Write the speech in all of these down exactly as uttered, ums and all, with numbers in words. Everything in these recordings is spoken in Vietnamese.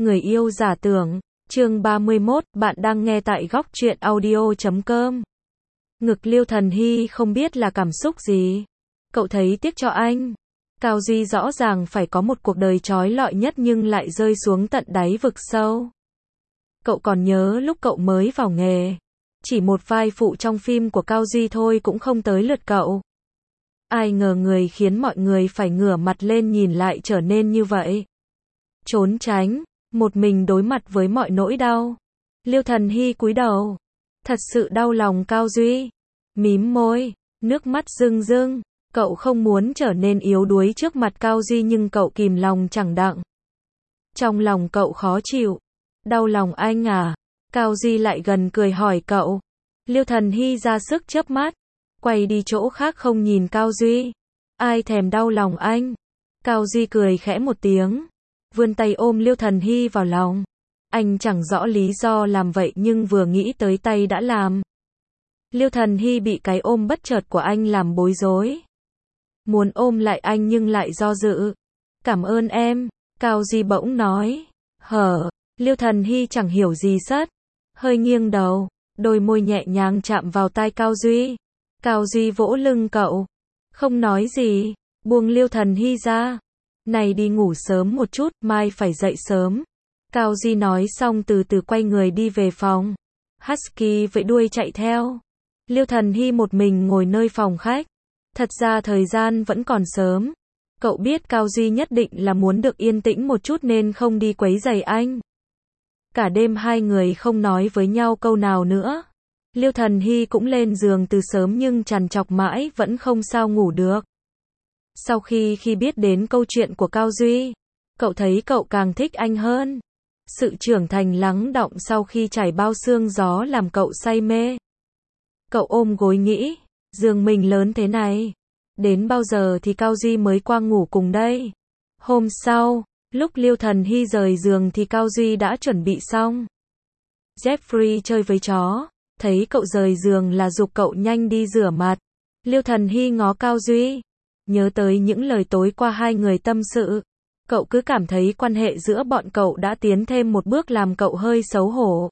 Người yêu giả tưởng, chương ba mươi mốt, bạn đang nghe tại góc truyện audio chấm com. Ngực Liêu Thần Hy không biết là cảm xúc gì. Cậu thấy tiếc cho anh. Cao Duy rõ ràng phải có một cuộc đời trói lọi nhất nhưng lại rơi xuống tận đáy vực sâu. Cậu còn nhớ lúc cậu mới vào nghề. Chỉ một vai phụ trong phim của Cao Duy thôi cũng không tới lượt cậu. Ai ngờ người khiến mọi người phải ngửa mặt lên nhìn lại trở nên như vậy. Trốn tránh, một mình đối mặt với mọi nỗi đau. Liêu Thần Hy cúi đầu. Thật sự đau lòng Cao Duy. Mím môi, nước mắt rưng rưng. Cậu không muốn trở nên yếu đuối trước mặt Cao Duy nhưng cậu kìm lòng chẳng đặng. Trong lòng cậu khó chịu. Đau lòng anh à? Cao Duy lại gần cười hỏi cậu. Liêu Thần Hy ra sức chớp mắt. Quay đi chỗ khác không nhìn Cao Duy. Ai thèm đau lòng anh? Cao Duy cười khẽ một tiếng. Vươn tay ôm Liêu Thần Hy vào lòng. Anh chẳng rõ lý do làm vậy nhưng vừa nghĩ tới tay đã làm. Liêu Thần Hy bị cái ôm bất chợt của anh làm bối rối. Muốn ôm lại anh nhưng lại do dự. Cảm ơn em, Cao Duy bỗng nói. Hở, Liêu Thần Hy chẳng hiểu gì sất. Hơi nghiêng đầu, đôi môi nhẹ nhàng chạm vào tai Cao Duy. Cao Duy vỗ lưng cậu. Không nói gì, buông Liêu Thần Hy ra. Này đi ngủ sớm một chút, mai phải dậy sớm. Cao Duy nói xong từ từ quay người đi về phòng. Husky vẫy đuôi chạy theo. Liêu Thần Hy một mình ngồi nơi phòng khách. Thật ra thời gian vẫn còn sớm. Cậu biết Cao Duy nhất định là muốn được yên tĩnh một chút nên không đi quấy rầy anh. Cả đêm hai người không nói với nhau câu nào nữa. Liêu Thần Hy cũng lên giường từ sớm nhưng trằn trọc mãi vẫn không sao ngủ được. Sau khi khi biết đến câu chuyện của Cao Duy, cậu thấy cậu càng thích anh hơn. Sự trưởng thành lắng đọng sau khi trải bao sương gió làm cậu say mê. Cậu ôm gối nghĩ, giường mình lớn thế này, đến bao giờ thì Cao Duy mới qua ngủ cùng đây? Hôm sau, lúc Liêu Thần Hy rời giường thì Cao Duy đã chuẩn bị xong. Jeffrey chơi với chó, thấy cậu rời giường là giục cậu nhanh đi rửa mặt. Liêu Thần Hy ngó Cao Duy. Nhớ tới những lời tối qua hai người tâm sự. Cậu cứ cảm thấy quan hệ giữa bọn cậu đã tiến thêm một bước làm cậu hơi xấu hổ.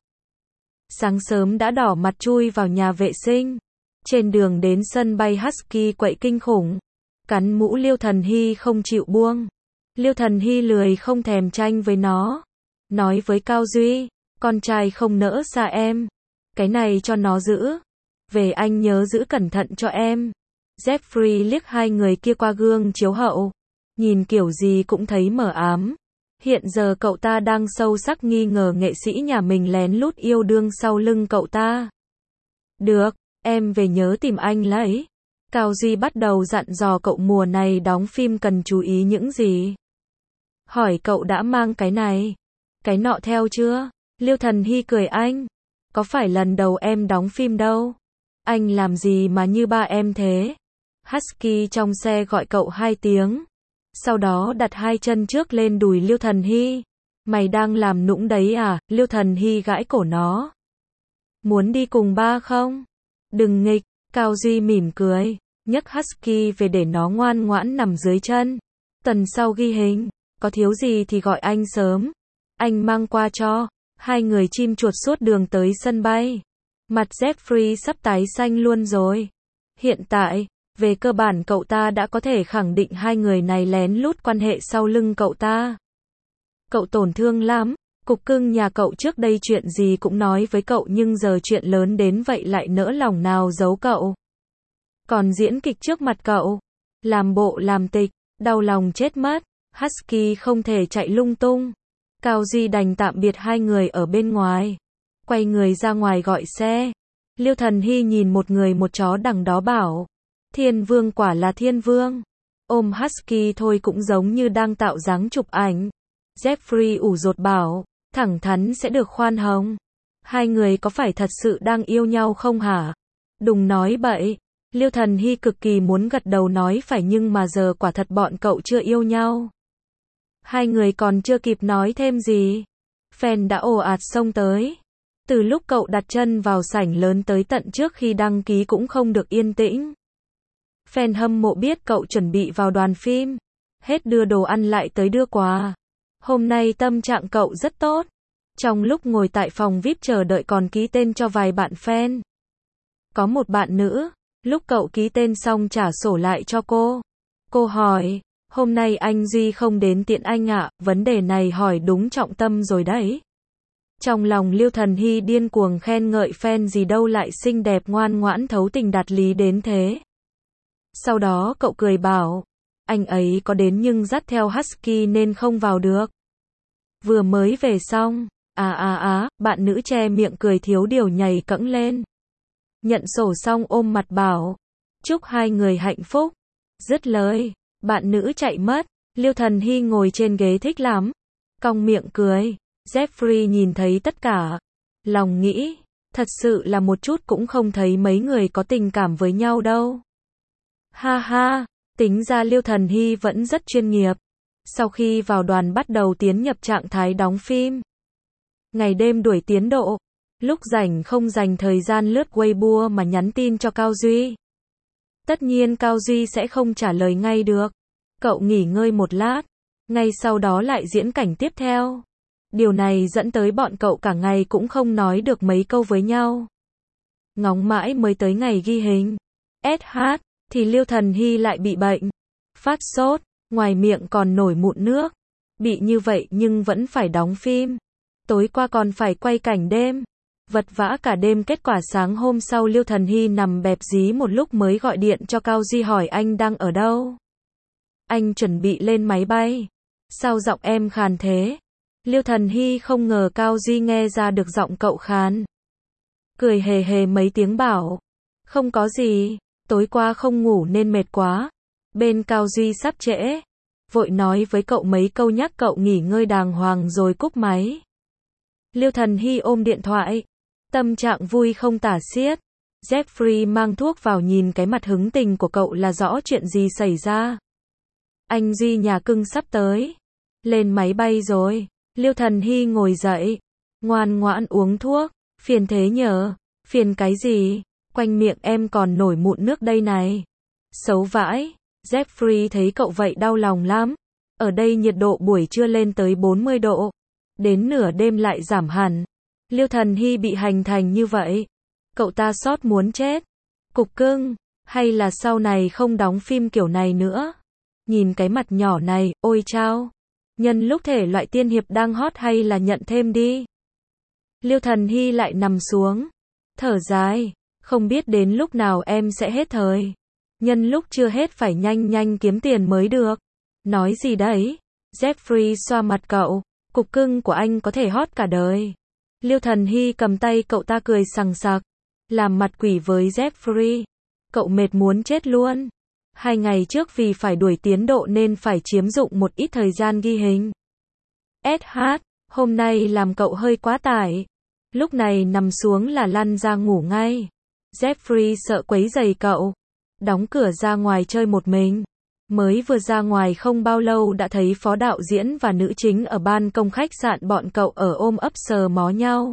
Sáng sớm đã đỏ mặt chui vào nhà vệ sinh. Trên đường đến sân bay Husky quậy kinh khủng. Cắn mũ Liêu Thần Hy không chịu buông. Liêu Thần Hy lười không thèm tranh với nó. Nói với Cao Duy, con trai không nỡ xa em. Cái này cho nó giữ. Về anh nhớ giữ cẩn thận cho em. Jeffrey liếc hai người kia qua gương chiếu hậu. Nhìn kiểu gì cũng thấy mờ ám. Hiện giờ cậu ta đang sâu sắc nghi ngờ nghệ sĩ nhà mình lén lút yêu đương sau lưng cậu ta. Được, em về nhớ tìm anh lấy. Cao Duy bắt đầu dặn dò cậu mùa này đóng phim cần chú ý những gì. Hỏi cậu đã mang cái này, cái nọ theo chưa? Liêu Thần Hy cười anh. Có phải lần đầu em đóng phim đâu. Anh làm gì mà như ba em thế? Husky trong xe gọi cậu hai tiếng. Sau đó đặt hai chân trước lên đùi Liêu Thần Hy. Mày đang làm nũng đấy à? Liêu Thần Hy gãi cổ nó. Muốn đi cùng ba không? Đừng nghịch. Cao Duy mỉm cười, nhấc Husky về để nó ngoan ngoãn nằm dưới chân. Tuần sau ghi hình, có thiếu gì thì gọi anh sớm. Anh mang qua cho. Hai người chim chuột suốt đường tới sân bay. Mặt Jeffrey sắp tái xanh luôn rồi. Hiện tại, về cơ bản cậu ta đã có thể khẳng định hai người này lén lút quan hệ sau lưng cậu ta. Cậu tổn thương lắm. Cục cưng nhà cậu trước đây chuyện gì cũng nói với cậu nhưng giờ chuyện lớn đến vậy lại nỡ lòng nào giấu cậu. Còn diễn kịch trước mặt cậu. Làm bộ làm tịch, đau lòng chết mất. Husky không thể chạy lung tung. Cao Duy đành tạm biệt hai người ở bên ngoài. Quay người ra ngoài gọi xe. Liêu Thần Hy nhìn một người một chó đằng đó bảo. Thiên Vương quả là Thiên Vương. Ôm Husky thôi cũng giống như đang tạo dáng chụp ảnh. Jeffrey ủ rột bảo. Thẳng thắn sẽ được khoan hồng. Hai người có phải thật sự đang yêu nhau không hả? Đừng nói bậy. Liêu Thần Hy cực kỳ muốn gật đầu nói phải nhưng mà giờ quả thật bọn cậu chưa yêu nhau. Hai người còn chưa kịp nói thêm gì. Fan đã ồ ạt xông tới. Từ lúc cậu đặt chân vào sảnh lớn tới tận trước khi đăng ký cũng không được yên tĩnh. Fan hâm mộ biết cậu chuẩn bị vào đoàn phim. Hết đưa đồ ăn lại tới đưa quà. Hôm nay tâm trạng cậu rất tốt. Trong lúc ngồi tại phòng vi ai pi chờ đợi còn ký tên cho vài bạn fan. Có một bạn nữ, lúc cậu ký tên xong trả sổ lại cho cô. Cô hỏi, hôm nay anh Duy không đến tiện anh ạ, vấn đề này hỏi đúng trọng tâm rồi đấy. Trong lòng Liêu Thần Hy điên cuồng khen ngợi fan gì đâu lại xinh đẹp ngoan ngoãn thấu tình đạt lý đến thế. Sau đó cậu cười bảo, anh ấy có đến nhưng dắt theo Husky nên không vào được. Vừa mới về xong, à à à, bạn nữ che miệng cười thiếu điều nhảy cẫng lên. Nhận sổ xong ôm mặt bảo, chúc hai người hạnh phúc. Dứt lời, bạn nữ chạy mất, Liêu Thần Hy ngồi trên ghế thích lắm. Cong miệng cười, Jeffrey nhìn thấy tất cả. Lòng nghĩ, thật sự là một chút cũng không thấy mấy người có tình cảm với nhau đâu. Ha ha, tính ra Liêu Thần Hy vẫn rất chuyên nghiệp. Sau khi vào đoàn bắt đầu tiến nhập trạng thái đóng phim. Ngày đêm đuổi tiến độ. Lúc rảnh không dành thời gian lướt Weibo mà nhắn tin cho Cao Duy. Tất nhiên Cao Duy sẽ không trả lời ngay được. Cậu nghỉ ngơi một lát. Ngay sau đó lại diễn cảnh tiếp theo. Điều này dẫn tới bọn cậu cả ngày cũng không nói được mấy câu với nhau. Ngóng mãi mới tới ngày ghi hình. ét hát, thì Liêu Thần Hy lại bị bệnh. Phát sốt, ngoài miệng còn nổi mụn nước. Bị như vậy nhưng vẫn phải đóng phim. Tối qua còn phải quay cảnh đêm. Vật vã cả đêm, kết quả sáng hôm sau Liêu Thần Hy nằm bẹp dí một lúc mới gọi điện cho Cao Duy hỏi anh đang ở đâu. Anh chuẩn bị lên máy bay. Sao giọng em khàn thế? Liêu Thần Hy không ngờ Cao Duy nghe ra được giọng cậu khàn. Cười hề hề mấy tiếng bảo, không có gì, tối qua không ngủ nên mệt quá. Bên Cao Duy sắp trễ. Vội nói với cậu mấy câu nhắc cậu nghỉ ngơi đàng hoàng rồi cúp máy. Liêu Thần Hy ôm điện thoại. Tâm trạng vui không tả xiết. Jeffrey mang thuốc vào nhìn cái mặt hứng tình của cậu là rõ chuyện gì xảy ra. Anh Duy nhà cưng sắp tới. Lên máy bay rồi. Liêu Thần Hy ngồi dậy. Ngoan ngoãn uống thuốc. Phiền thế nhờ. Phiền cái gì? Quanh miệng em còn nổi mụn nước đây này. Xấu vãi. Jeffrey thấy cậu vậy đau lòng lắm. Ở đây nhiệt độ buổi trưa lên tới bốn mươi độ. Đến nửa đêm lại giảm hẳn. Liêu Thần Hy bị hành thành như vậy. Cậu ta xót muốn chết. Cục cưng. Hay là sau này không đóng phim kiểu này nữa. Nhìn cái mặt nhỏ này, ôi chao. Nhân lúc thể loại tiên hiệp đang hot hay là nhận thêm đi. Liêu Thần Hy lại nằm xuống. Thở dài. Không biết đến lúc nào em sẽ hết thời. Nhân lúc chưa hết phải nhanh nhanh kiếm tiền mới được. Nói gì đấy? Jeffrey xoa mặt cậu. Cục cưng của anh có thể hot cả đời. Liêu Thần Hy cầm tay cậu ta cười sằng sặc. Làm mặt quỷ với Jeffrey. Cậu mệt muốn chết luôn. Hai ngày trước vì phải đuổi tiến độ nên phải chiếm dụng một ít thời gian ghi hình. ét hát, hôm nay làm cậu hơi quá tải. Lúc này nằm xuống là lăn ra ngủ ngay. Jeffrey sợ quấy rầy cậu. Đóng cửa ra ngoài chơi một mình. Mới vừa ra ngoài không bao lâu đã thấy phó đạo diễn và nữ chính ở ban công khách sạn bọn cậu ở ôm ấp sờ mó nhau.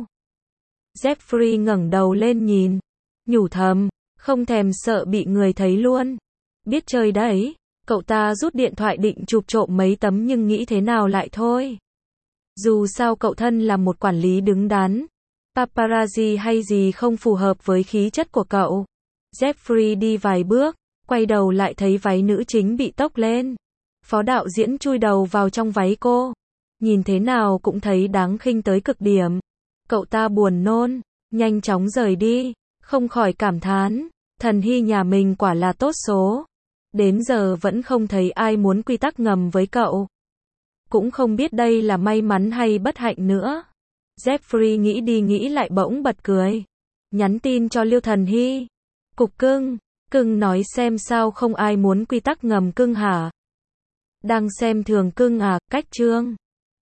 Jeffrey ngẩng đầu lên nhìn. Nhủ thầm, không thèm sợ bị người thấy luôn. Biết chơi đấy. Cậu ta rút điện thoại định chụp trộm mấy tấm nhưng nghĩ thế nào lại thôi. Dù sao cậu thân là một quản lý đứng đắn. Paparazzi hay gì không phù hợp với khí chất của cậu. Jeffrey đi vài bước. Quay đầu lại thấy váy nữ chính bị tốc lên. Phó đạo diễn chui đầu vào trong váy cô. Nhìn thế nào cũng thấy đáng khinh tới cực điểm. Cậu ta buồn nôn. Nhanh chóng rời đi. Không khỏi cảm thán. Thần Hy nhà mình quả là tốt số. Đến giờ vẫn không thấy ai muốn quy tắc ngầm với cậu. Cũng không biết đây là may mắn hay bất hạnh nữa. Jeffrey nghĩ đi nghĩ lại bỗng bật cười. Nhắn tin cho Liêu Thần Hy. Cục cưng. Cưng nói xem sao không ai muốn quy tắc ngầm cưng hả? Đang xem thường cưng à, cách chương.